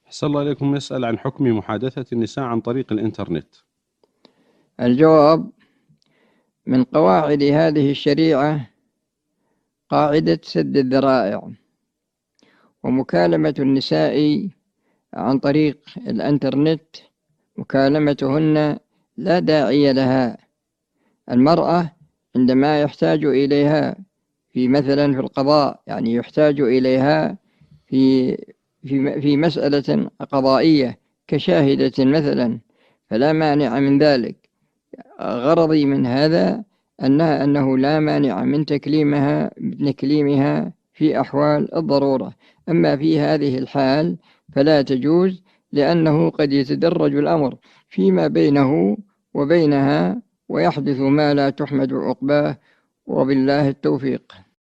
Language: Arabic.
أحسن الله إليكم. يسأل عن حكم محادثة النساء عن طريق الإنترنت. الجواب: من قواعد هذه الشريعة قاعدة سد الذرائع، ومكالمة النساء عن طريق الإنترنت مكالمتهن لا داعي لها. المرأة عندما يحتاج إليها مثلا في القضاء، يعني يحتاج إليها في مسألة قضائية كشاهدة مثلا، فلا مانع من ذلك. غرضي من هذا أنه لا مانع من تكليمها في أحوال الضرورة. أما في هذه الحال فلا تجوز، لأنه قد يتدرج الأمر فيما بينه وبينها ويحدث ما لا تحمد عقباه، وبالله التوفيق.